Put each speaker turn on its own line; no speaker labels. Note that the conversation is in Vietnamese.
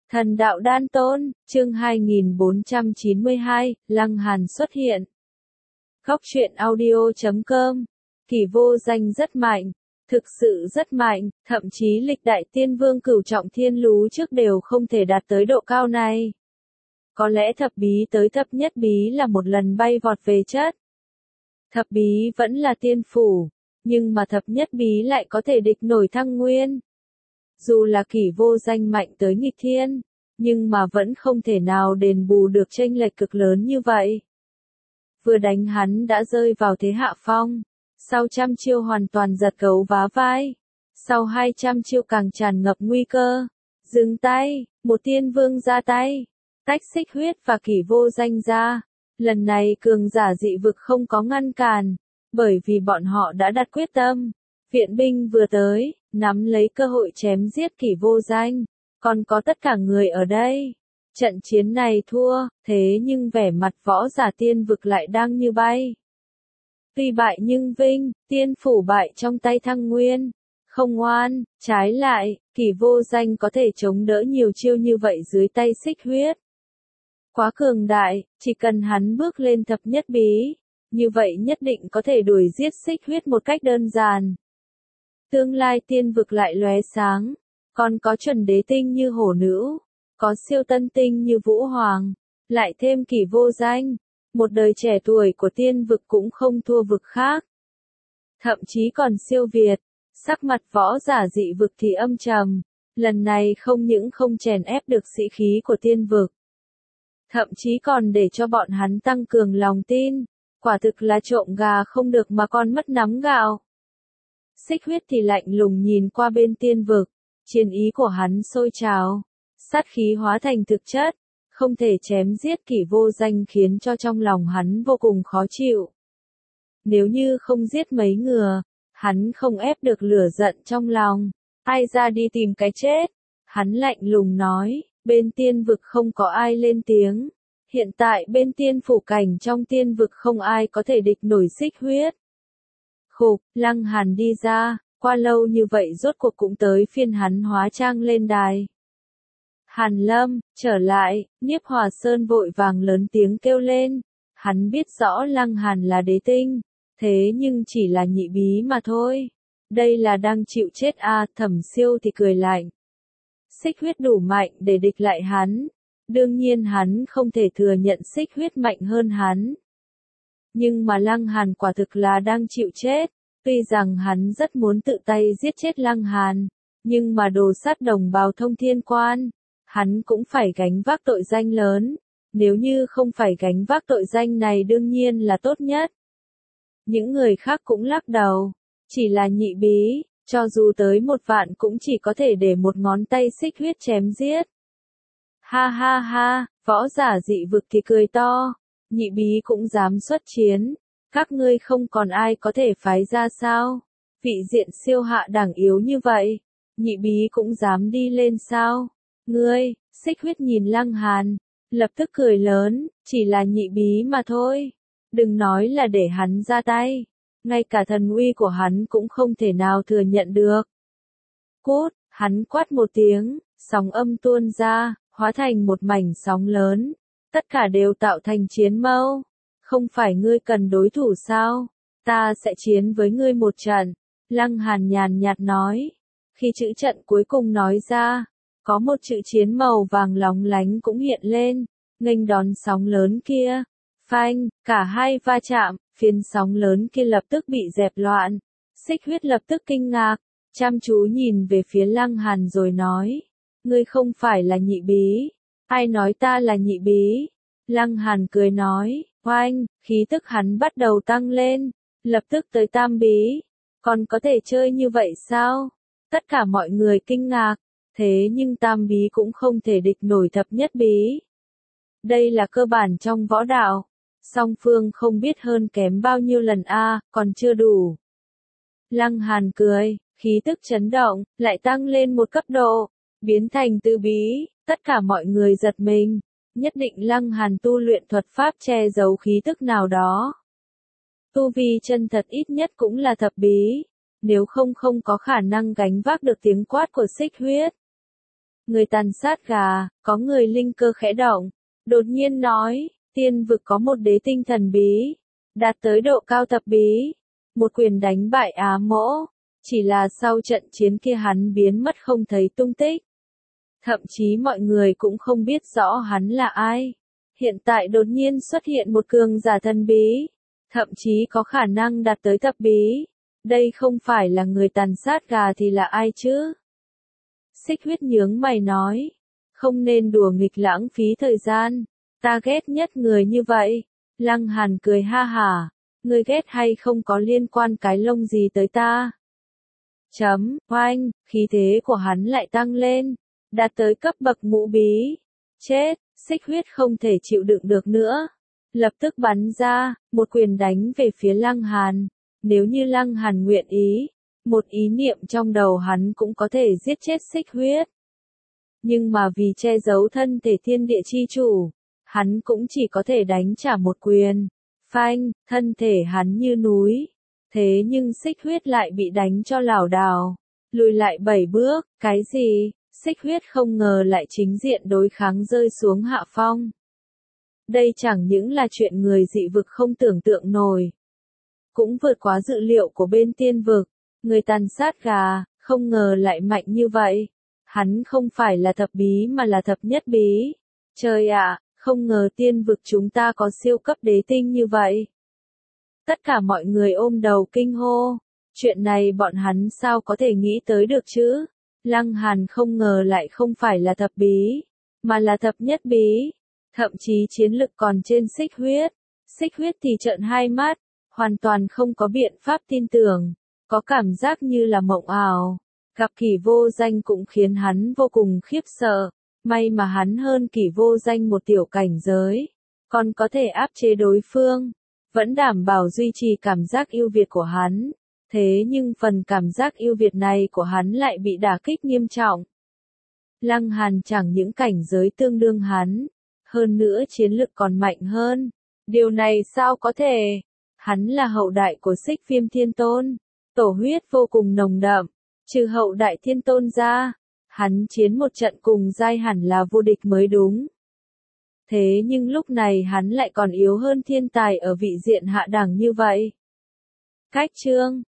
Thần đạo đan tôn, chương 2492, Lăng Hàn xuất hiện. Góc truyện audio.com. Kỷ vô danh rất mạnh, thực sự rất mạnh, thậm chí lịch đại tiên vương cửu trọng thiên lú trước đều không thể đạt tới độ cao này. Có lẽ thập bí tới thập nhất bí là một lần bay vọt về chất. Thập bí vẫn là tiên phủ, nhưng mà thập nhất bí lại có thể địch nổi thăng nguyên. Dù là Kỷ vô danh mạnh tới nghịch thiên, nhưng mà vẫn không thể nào đền bù được chênh lệch cực lớn như vậy. Vừa đánh hắn đã rơi vào thế hạ phong, sau 100 chiêu hoàn toàn giật gấu vá vai, sau 200 chiêu càng tràn ngập nguy cơ. Dừng tay, một tiên vương ra tay, tách xích huyết và Kỷ vô danh ra. Lần này cường giả dị vực không có ngăn cản, bởi vì bọn họ đã đặt quyết tâm. Viện binh vừa tới, nắm lấy cơ hội chém giết Kỷ vô danh, còn có tất cả người ở đây. Trận chiến này thua, thế nhưng vẻ mặt võ giả tiên vực lại đang như bay. Tuy bại nhưng vinh, tiên phủ bại trong tay thăng nguyên. Không oan, trái lại, Kỷ vô danh có thể chống đỡ nhiều chiêu như vậy dưới tay xích huyết. Quá cường đại, chỉ cần hắn bước lên thập nhất bí, như vậy nhất định có thể đuổi giết xích huyết một cách đơn giản. Tương lai tiên vực lại lóe sáng, còn có chuẩn đế tinh như hổ nữ, có siêu tân tinh như vũ hoàng, lại thêm Kỷ vô danh, một đời trẻ tuổi của tiên vực cũng không thua vực khác. Thậm chí còn siêu việt, sắc mặt võ giả dị vực thì âm trầm, lần này không những không chèn ép được sĩ khí của tiên vực, thậm chí còn để cho bọn hắn tăng cường lòng tin, quả thực là trộm gà không được mà còn mất nắm gạo. Xích huyết thì lạnh lùng nhìn qua bên tiên vực, chiến ý của hắn sôi trào, sát khí hóa thành thực chất, không thể chém giết Kỷ vô danh khiến cho trong lòng hắn vô cùng khó chịu. Nếu như không giết mấy ngừa, hắn không ép được lửa giận trong lòng, ai ra đi tìm cái chết. Hắn lạnh lùng nói, bên tiên vực không có ai lên tiếng, hiện tại bên tiên phủ cảnh trong tiên vực không ai có thể địch nổi xích huyết. Khục, Lăng Hàn đi ra, qua lâu như vậy rốt cuộc cũng tới phiên hắn hóa trang lên đài. Hàn Lâm, trở lại, Niếp Hòa Sơn vội vàng lớn tiếng kêu lên, hắn biết rõ Lăng Hàn là đế tinh, thế nhưng chỉ là nhị bí mà thôi. Đây là đang chịu chết à, Thẩm Siêu thì cười lạnh. Xích huyết đủ mạnh để địch lại hắn, đương nhiên hắn không thể thừa nhận xích huyết mạnh hơn hắn. Nhưng mà Lăng Hàn quả thực là đang chịu chết, tuy rằng hắn rất muốn tự tay giết chết Lăng Hàn, nhưng mà đồ sát đồng bào Thông Thiên Quan, hắn cũng phải gánh vác tội danh lớn, nếu như không phải gánh vác tội danh này đương nhiên là tốt nhất. Những người khác cũng lắc đầu, chỉ là nhị bí, cho dù tới 1 vạn cũng chỉ có thể để một ngón tay xích huyết chém giết. Ha ha ha, võ giả dị vực thì cười to, nhị bí cũng dám xuất chiến, các ngươi không còn ai có thể phái ra sao? Vị diện siêu hạ đẳng yếu như vậy, nhị bí cũng dám đi lên sao? Ngươi, xích huyết nhìn Lăng Hàn, lập tức cười lớn, chỉ là nhị bí mà thôi, đừng nói là để hắn ra tay, ngay cả thần uy của hắn cũng không thể nào thừa nhận được. Cút, hắn quát một tiếng, sóng âm tuôn ra, hóa thành một mảnh sóng lớn, tất cả đều tạo thành chiến mâu. Không phải ngươi cần đối thủ sao? Ta sẽ chiến với ngươi một trận. Lăng Hàn nhàn nhạt nói. Khi chữ trận cuối cùng nói ra, có một chữ chiến màu vàng lóng lánh cũng hiện lên, nghênh đón sóng lớn kia. Phanh, cả hai va chạm, phiến sóng lớn kia lập tức bị dẹp loạn. Xích huyết lập tức kinh ngạc, chăm chú nhìn về phía Lăng Hàn rồi nói. Ngươi không phải là nhị bí. Ai nói ta là nhị bí? Lăng Hàn cười nói. Oanh, khí tức hắn bắt đầu tăng lên, lập tức tới tam bí, còn có thể chơi như vậy sao? Tất cả mọi người kinh ngạc, thế nhưng tam bí cũng không thể địch nổi thập nhất bí. Đây là cơ bản trong võ đạo, song phương không biết hơn kém bao nhiêu lần a, còn chưa đủ. Lăng Hàn cười, khí tức chấn động, lại tăng lên một cấp độ, biến thành tứ bí, tất cả mọi người giật mình. Nhất định Lăng Hàn tu luyện thuật pháp che giấu khí tức nào đó. Tu vi chân thật ít nhất cũng là thập bí, nếu không không có khả năng gánh vác được tiếng quát của xích huyết. Người tàn sát gà, có người linh cơ khẽ động. Đột nhiên nói, tiên vực có một đế tinh thần bí. Đạt tới độ cao thập bí. Một quyền đánh bại Á Mỗ. Chỉ là sau trận chiến kia hắn biến mất không thấy tung tích. Thậm chí mọi người cũng không biết rõ hắn là ai. Hiện tại đột nhiên xuất hiện một cường giả thần bí. Thậm chí có khả năng đạt tới thập bí. Đây không phải là người tàn sát gà thì là ai chứ? Xích Huyết nhướng mày nói. Không nên đùa nghịch lãng phí thời gian. Ta ghét nhất người như vậy. Lăng Hàn cười ha hả. Người ghét hay không có liên quan cái lông gì tới ta? Oanh, khí thế của hắn lại tăng lên. Đạt tới cấp bậc ngũ bí. Chết, Xích Huyết không thể chịu đựng được nữa. Lập tức bắn ra, một quyền đánh về phía Lăng Hàn. Nếu như Lăng Hàn nguyện ý, một ý niệm trong đầu hắn cũng có thể giết chết Xích Huyết. Nhưng mà vì che giấu thân thể thiên địa chi chủ, hắn cũng chỉ có thể đánh trả một quyền. Phanh, thân thể hắn như núi. Thế nhưng Xích Huyết lại bị đánh cho lảo đảo. Lùi lại 7 bước, cái gì? Xích Huyết không ngờ lại chính diện đối kháng rơi xuống hạ phong. Đây chẳng những là chuyện người dị vực không tưởng tượng nổi. Cũng vượt quá dự liệu của bên tiên vực. Người tàn sát gà, không ngờ lại mạnh như vậy. Hắn không phải là thập bí mà là thập nhất bí. Trời ạ, không ngờ tiên vực chúng ta có siêu cấp đế tinh như vậy. Tất cả mọi người ôm đầu kinh hô. Chuyện này bọn hắn sao có thể nghĩ tới được chứ? Lăng Hàn không ngờ lại không phải là thập bí, mà là thập nhất bí. Thậm chí chiến lực còn trên Xích Huyết. Xích Huyết thì trợn hai mắt, hoàn toàn không có biện pháp tin tưởng. Có cảm giác như là mộng ảo. Gặp Kỷ Vô Danh cũng khiến hắn vô cùng khiếp sợ. May mà hắn hơn Kỷ Vô Danh một tiểu cảnh giới. Còn có thể áp chế đối phương. Vẫn đảm bảo duy trì cảm giác ưu việt của hắn. Thế nhưng phần cảm giác ưu việt này của hắn lại bị đả kích nghiêm trọng. Lăng Hàn chẳng những cảnh giới tương đương hắn. Hơn nữa chiến lực còn mạnh hơn. Điều này sao có thể? Hắn là hậu đại của Xích Viêm Thiên Tôn. Tổ huyết vô cùng nồng đậm. Trừ hậu đại Thiên Tôn ra, hắn chiến một trận cùng giai hẳn là vô địch mới đúng. Thế nhưng lúc này hắn lại còn yếu hơn thiên tài ở vị diện hạ đẳng như vậy. Cách chương